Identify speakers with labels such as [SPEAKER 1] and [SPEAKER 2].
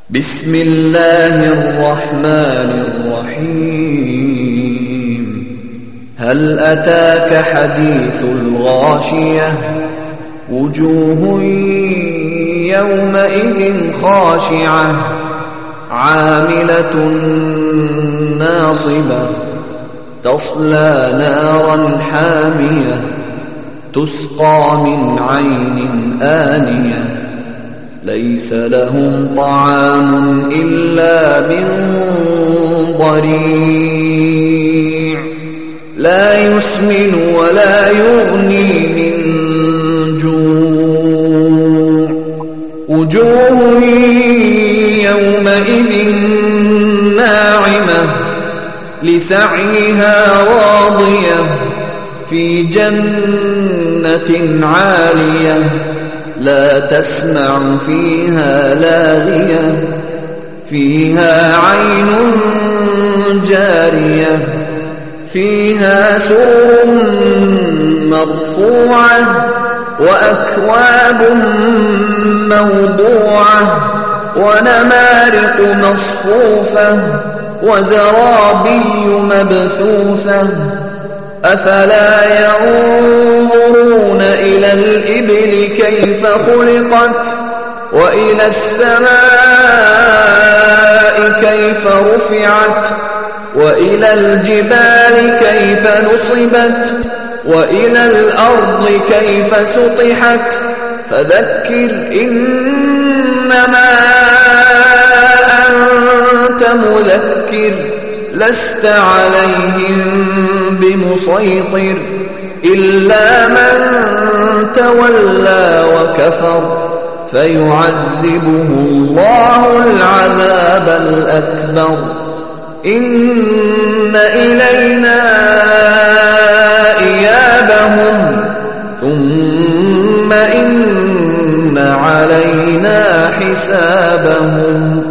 [SPEAKER 1] بسم الله الرحمن الرحيم هل أتاك حديث الغاشية وجوه يومئذ خاشعة عاملة ناصبة تصلى نارا حامية تسقى من عين آنية ليس لهم طعام إلا من ضريع لا يسمن ولا يغني من جوع وجوه يومئذ ناعمة لسعيها راضية في جنة عالية لا تسمع فيها لاغية فيها عين جارية فيها سرر مرفوعة وأكواب موضوعة ونمارق مصفوفة وزرابي مبثوثة أفلا ينظرون إلى الإبل كيف خلقت وإلى السماء كيف رفعت وإلى الجبال كيف نصبت وإلى الأرض كيف سطحت فذكر إنما أنت مذكر لست عليهم بمسيطر إلا من تولى وكفر فيعذبه الله العذاب الأكبر إن إلينا إيابهم ثم إن علينا حسابهم